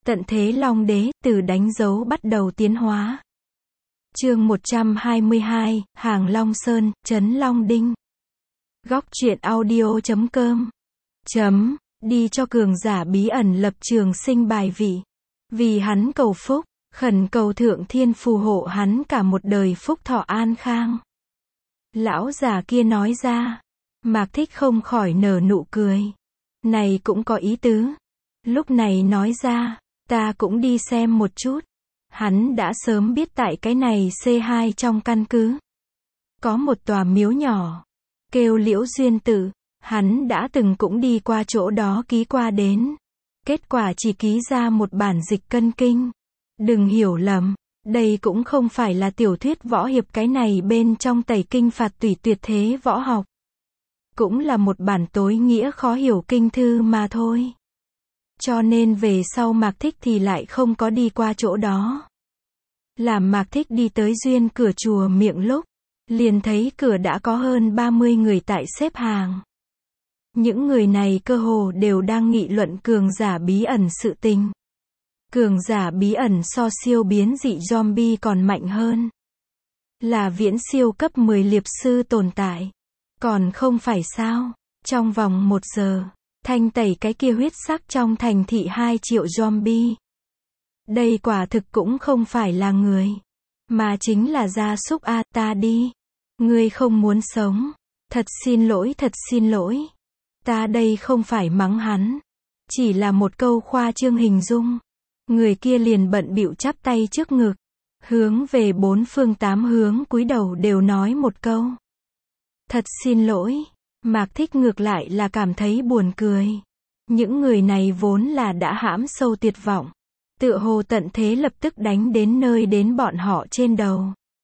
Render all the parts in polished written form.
Tận thế Long Đế, từ đánh dấu bắt đầu tiến hóa. Chương 122, Hàng Long Sơn, Trấn Long Đinh. Góc truyện audio.com. Đi cho cường giả bí ẩn lập trường sinh bài vị. Vì hắn cầu phúc, khẩn cầu thượng thiên phù hộ hắn cả một đời phúc thọ an khang. Lão già kia nói ra. Mạc Thích không khỏi nở nụ cười. Này cũng có ý tứ. Lúc này nói ra, ta cũng đi xem một chút. Hắn đã sớm biết tại cái này C2 trong căn cứ. Có một tòa miếu nhỏ, kêu Liễu Duyên Tự, hắn đã từng cũng đi qua chỗ đó ký qua đến. Kết quả chỉ ký ra một bản dịch cân kinh. Đừng hiểu lầm, đây cũng không phải là tiểu thuyết võ hiệp cái này bên trong tẩy kinh phạt tùy tuyệt thế võ học. Cũng là một bản tối nghĩa khó hiểu kinh thư mà thôi. Cho nên về sau Mạc Thích thì lại không có đi qua chỗ đó. Làm Mạc Thích đi tới duyên cửa chùa miệng lúc, liền thấy cửa đã có hơn 30 người tại xếp hàng. Những người này cơ hồ đều đang nghị luận cường giả bí ẩn sự tình. Cường giả bí ẩn so siêu biến dị zombie còn mạnh hơn. Là viễn siêu cấp 10 liệp sư tồn tại. Còn không phải sao, trong vòng 1 giờ, thanh tẩy cái kia huyết sắc trong thành thị 2 triệu zombie. Đây quả thực cũng không phải là người, mà chính là gia súc a, ta đi. Ngươi không muốn sống. Thật xin lỗi. Ta đây không phải mắng hắn. Chỉ là một câu khoa trương hình dung. Người kia liền bận bịu chắp tay trước ngực. Hướng về 4 phương 8 hướng cúi đầu đều nói một câu. Thật xin lỗi. Mạc Thích ngược lại là cảm thấy buồn cười. Những người này vốn là đã hãm sâu tuyệt vọng. Tựa hồ tận thế lập tức đánh đến nơi đến bọn họ trên đầu.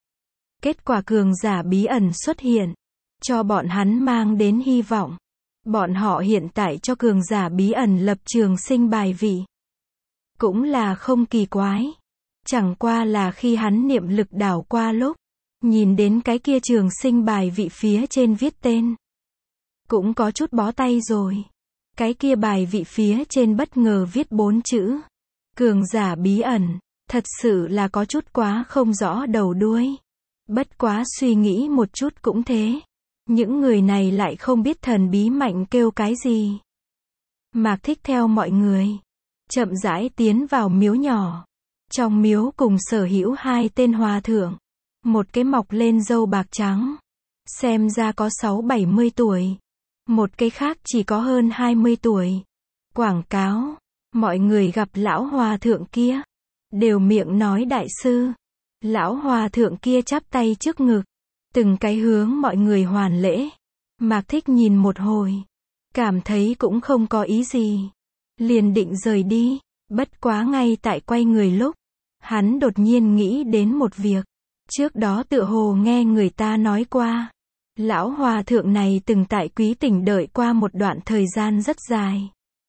Kết quả cường giả bí ẩn xuất hiện. Cho bọn hắn mang đến hy vọng. Bọn họ hiện tại cho cường giả bí ẩn lập trường sinh bài vị. Cũng là không kỳ quái. Chẳng qua là khi hắn niệm lực đảo qua lúc. Nhìn đến cái kia trường sinh bài vị phía trên viết tên. Cũng có chút bó tay rồi. Cái kia bài vị phía trên bất ngờ viết 4 chữ. Cường giả bí ẩn. Thật sự là có chút quá không rõ đầu đuôi. Bất quá suy nghĩ một chút cũng thế. Những người này lại không biết thần bí mạnh kêu cái gì. Mạc Thích theo mọi người. Chậm rãi tiến vào miếu nhỏ. Trong miếu cùng sở hữu 2 tên hòa thượng. Một cái mọc lên râu bạc trắng. Xem ra có 6-70 tuổi. Một cái khác chỉ có hơn 20 tuổi. Quảng cáo. Mọi người gặp lão hòa thượng kia. Đều miệng nói đại sư. Lão hòa thượng kia chắp tay trước ngực. Từng cái hướng mọi người hoàn lễ. Mạc Thích nhìn một hồi. Cảm thấy cũng không có ý gì. Liền định rời đi. Bất quá ngay tại quay người lúc. Hắn đột nhiên nghĩ đến một việc. Trước đó tựa hồ nghe người ta nói qua. Lão hòa thượng này từng tại Quý Tỉnh đợi qua một đoạn thời gian rất dài.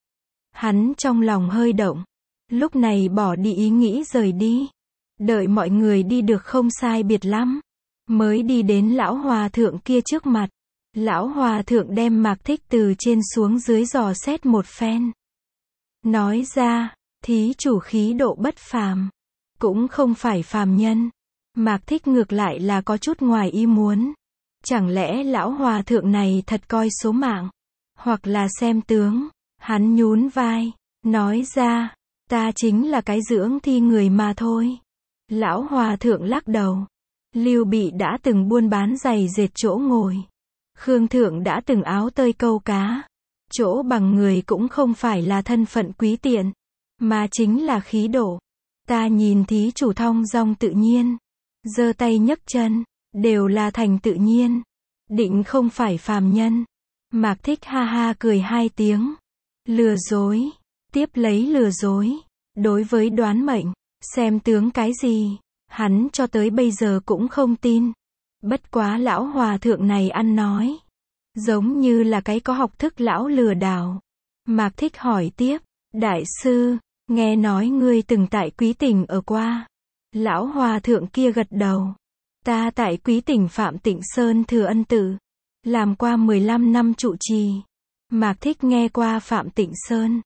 Hắn trong lòng hơi động. Lúc này bỏ đi ý nghĩ rời đi. Đợi mọi người đi được không sai biệt lắm. Mới đi đến lão hòa thượng kia trước mặt. Lão hòa thượng đem Mạc Thích từ trên xuống dưới dò xét một phen. Nói ra, thí chủ khí độ bất phàm. Cũng không phải phàm nhân. Mạc Thích ngược lại là có chút ngoài ý muốn. Chẳng lẽ lão hòa thượng này thật coi số mạng. Hoặc là xem tướng. Hắn nhún vai. Nói ra, ta chính là cái dưỡng thi người mà thôi. Lão hòa thượng lắc đầu. Lưu Bị đã từng buôn bán giày dệt chỗ ngồi. Khương Thượng đã từng áo tơi câu cá. Chỗ bằng người cũng không phải là thân phận quý tiện. Mà chính là khí độ. Ta nhìn thí chủ thong dong tự nhiên. Giơ tay nhấc chân. Đều là thành tự nhiên. Định không phải phàm nhân. Mạc Thích ha ha cười 2 tiếng. Lừa dối. Tiếp lấy lừa dối. Đối với đoán mệnh. Xem tướng cái gì. Hắn cho tới bây giờ cũng không tin. Bất quá lão hòa thượng này ăn nói. Giống như là cái có học thức lão lừa đảo. Mạc Thích hỏi tiếp. Đại sư, nghe nói ngươi từng tại Quý Tỉnh ở qua. Lão hòa thượng kia gật đầu. Ta tại Quý Tỉnh Phạm Tịnh Sơn Thừa Ân Tự. Làm qua 15 năm trụ trì. Mạc Thích nghe qua Phạm Tịnh Sơn.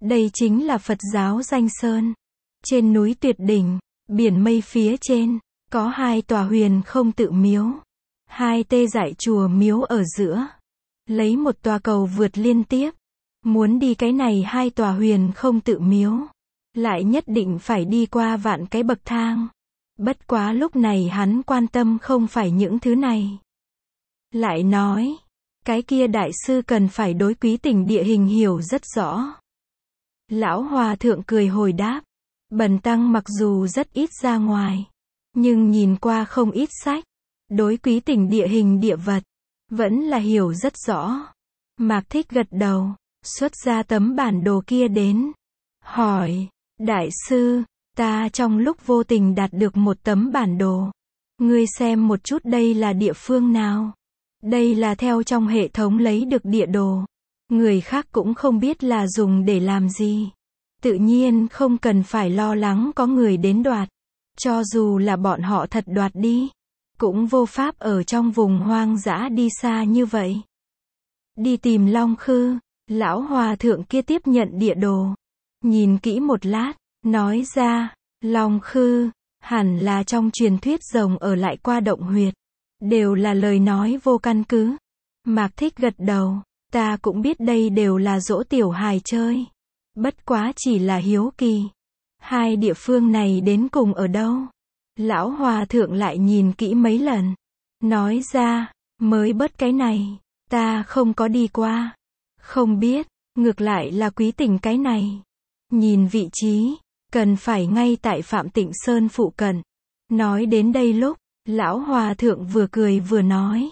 Đây chính là Phật giáo danh sơn. Trên núi tuyệt đỉnh, biển mây phía trên, có 2 tòa huyền không tự miếu. 2 tê dại chùa miếu ở giữa. Lấy một tòa cầu vượt liên tiếp. Muốn đi cái này 2 tòa huyền không tự miếu. Lại nhất định phải đi qua vạn cái bậc thang. Bất quá lúc này hắn quan tâm không phải những thứ này. Lại nói, cái kia đại sư cần phải đối quý tỉnh địa hình hiểu rất rõ. Lão hòa thượng cười hồi đáp, bần tăng mặc dù rất ít ra ngoài, nhưng nhìn qua không ít sách, đối quý tỉnh địa hình địa vật, vẫn là hiểu rất rõ. Mạc Thích gật đầu, xuất ra tấm bản đồ kia đến, hỏi, đại sư, ta trong lúc vô tình đạt được một tấm bản đồ. Ngươi xem một chút đây là địa phương nào? Đây là theo trong hệ thống lấy được địa đồ. Người khác cũng không biết là dùng để làm gì. Tự nhiên không cần phải lo lắng có người đến đoạt. Cho dù là bọn họ thật đoạt đi, cũng vô pháp ở trong vùng hoang dã đi xa như vậy. Đi tìm Long Khư, lão hòa thượng kia tiếp nhận địa đồ. Nhìn kỹ một lát, nói ra, Long Khư, hẳn là trong truyền thuyết rồng ở lại qua động huyệt. Đều là lời nói vô căn cứ. Mạc Thích gật đầu, ta cũng biết đây đều là dỗ tiểu hài chơi. Bất quá chỉ là hiếu kỳ. 2 địa phương này đến cùng ở đâu? Lão hòa thượng lại nhìn kỹ mấy lần. Nói ra, mới bớt cái này, ta không có đi qua. Không biết, ngược lại là quý tỉnh cái này. Nhìn vị trí, cần phải ngay tại Phạm Tịnh Sơn phụ cận. Nói đến đây lúc, lão hòa thượng vừa cười vừa nói.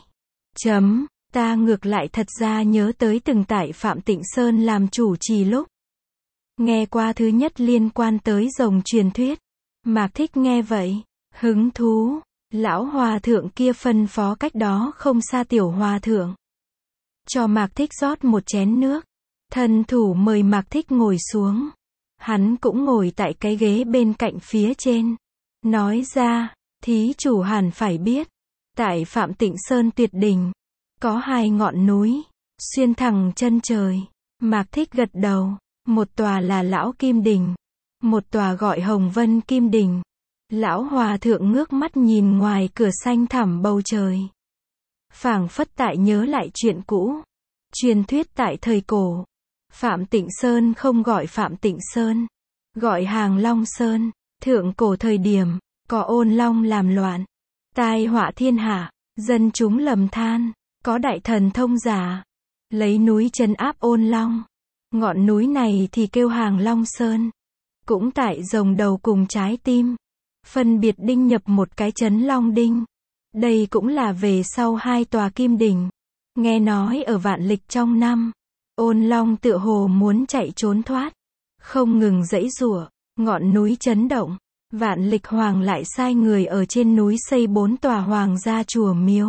Ta ngược lại thật ra nhớ tới từng tại Phạm Tịnh Sơn làm chủ trì lúc. Nghe qua thứ nhất liên quan tới rồng truyền thuyết. Mạc Thích nghe vậy, hứng thú. Lão hòa thượng kia phân phó cách đó không xa tiểu hòa thượng. Cho Mạc Thích rót một chén nước. Thân thủ mời Mạc Thích ngồi xuống. Hắn cũng ngồi tại cái ghế bên cạnh phía trên. Nói ra, thí chủ hẳn phải biết. Tại Phạm Tịnh Sơn tuyệt đỉnh, có 2 ngọn núi, xuyên thẳng chân trời. Mạc Thích gật đầu. Một tòa là Lão Kim Đỉnh. Một tòa gọi Hồng Vân Kim Đỉnh. Lão hòa thượng ngước mắt nhìn ngoài cửa xanh thẳm bầu trời. Phảng phất tại nhớ lại chuyện cũ. Truyền thuyết tại thời cổ. Phạm Tịnh Sơn không gọi Phạm Tịnh Sơn. Gọi Hàng Long Sơn. Thượng cổ thời điểm, có ôn long làm loạn. Tai họa thiên hạ, dân chúng lầm than. Có đại thần thông giả. Lấy núi trấn áp ôn long. Ngọn núi này thì kêu Hàng Long Sơn. Cũng tại rồng đầu cùng trái tim. Phân biệt đinh nhập một cái trấn Long Đinh. Đây cũng là về sau 2 tòa kim đỉnh. Nghe nói ở vạn lịch trong năm, ôn long tựa hồ muốn chạy trốn thoát. Không ngừng giãy giụa, ngọn núi chấn động. Vạn lịch hoàng lại sai người ở trên núi xây 4 tòa hoàng gia chùa miếu.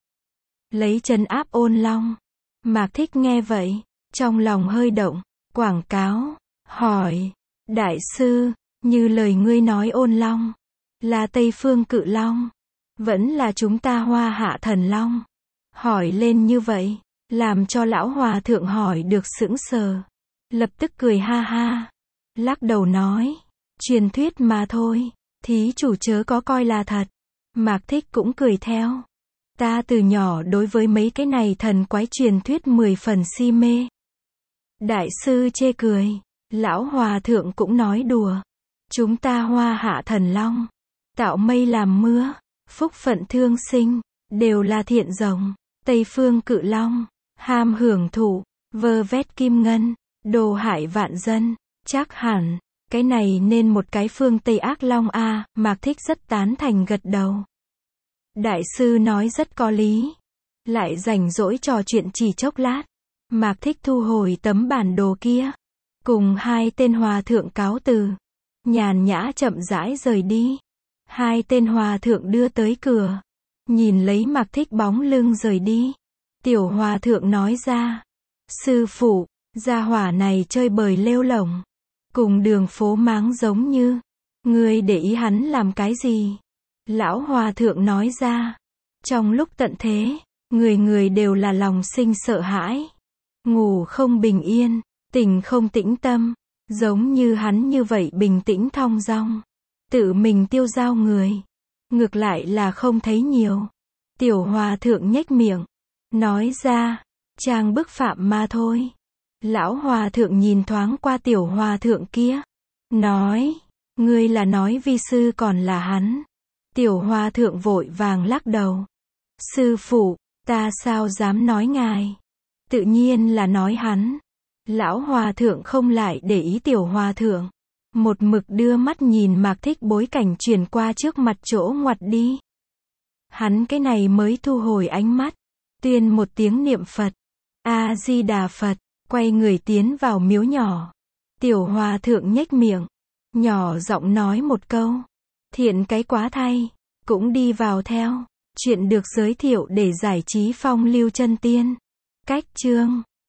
Lấy trấn áp ôn long. Mạc Thích nghe vậy, trong lòng hơi động, quảng cáo, hỏi, đại sư, như lời ngươi nói ôn long, là Tây Phương Cự Long, vẫn là chúng ta Hoa Hạ Thần Long. Hỏi lên như vậy, làm cho lão hòa thượng hỏi được sững sờ. Lập tức cười ha ha, lắc đầu nói, truyền thuyết mà thôi, thí chủ chớ có coi là thật. Mạc Thích cũng cười theo. Ta từ nhỏ đối với mấy cái này thần quái truyền thuyết 10 phần si mê. Đại sư chê cười, lão hòa thượng cũng nói đùa. Chúng ta Hoa Hạ Thần Long, tạo mây làm mưa, phúc phận thương sinh, đều là thiện rồng. Tây Phương Cự Long, ham hưởng thụ, vơ vét kim ngân, đồ hại vạn dân, chắc hẳn, cái này nên một cái phương Tây Ác Long a. Mạc Thích rất tán thành gật đầu. Đại sư nói rất có lý. Lại rảnh rỗi trò chuyện chỉ chốc lát. Mạc Thích thu hồi tấm bản đồ kia. Cùng 2 tên hòa thượng cáo từ. Nhàn nhã chậm rãi rời đi. 2 tên hòa thượng đưa tới cửa. Nhìn lấy Mạc Thích bóng lưng rời đi. Tiểu hòa thượng nói ra. Sư phụ, gia hỏa này chơi bời lêu lổng. Cùng đường phố máng giống như. Ngươi để ý hắn làm cái gì? Lão hòa thượng nói ra. Trong lúc tận thế, người người đều là lòng sinh sợ hãi. Ngủ không bình yên, tỉnh không tĩnh tâm. Giống như hắn như vậy bình tĩnh thong dong, tự mình tiêu dao người, ngược lại là không thấy nhiều. Tiểu hòa thượng nhếch miệng, nói ra, trang bức phạm mà thôi. Lão hòa thượng nhìn thoáng qua tiểu hòa thượng kia, nói, ngươi là nói vi sư còn là hắn. Tiểu hòa thượng vội vàng lắc đầu. Sư phụ, ta sao dám nói ngài? Tự nhiên là nói hắn. Lão hòa thượng không lại để ý tiểu hòa thượng. Một mực đưa mắt nhìn Mạc Thích bối cảnh chuyển qua trước mặt chỗ ngoặt đi. Hắn cái này mới thu hồi ánh mắt. Tuyên một tiếng niệm Phật. A-di-đà Phật. Quay người tiến vào miếu nhỏ. Tiểu hòa thượng nhếch miệng. Nhỏ giọng nói một câu. Thiện cái quá thay. Cũng đi vào theo. Chuyện được giới thiệu để giải trí phong lưu chân tiên. Cách chương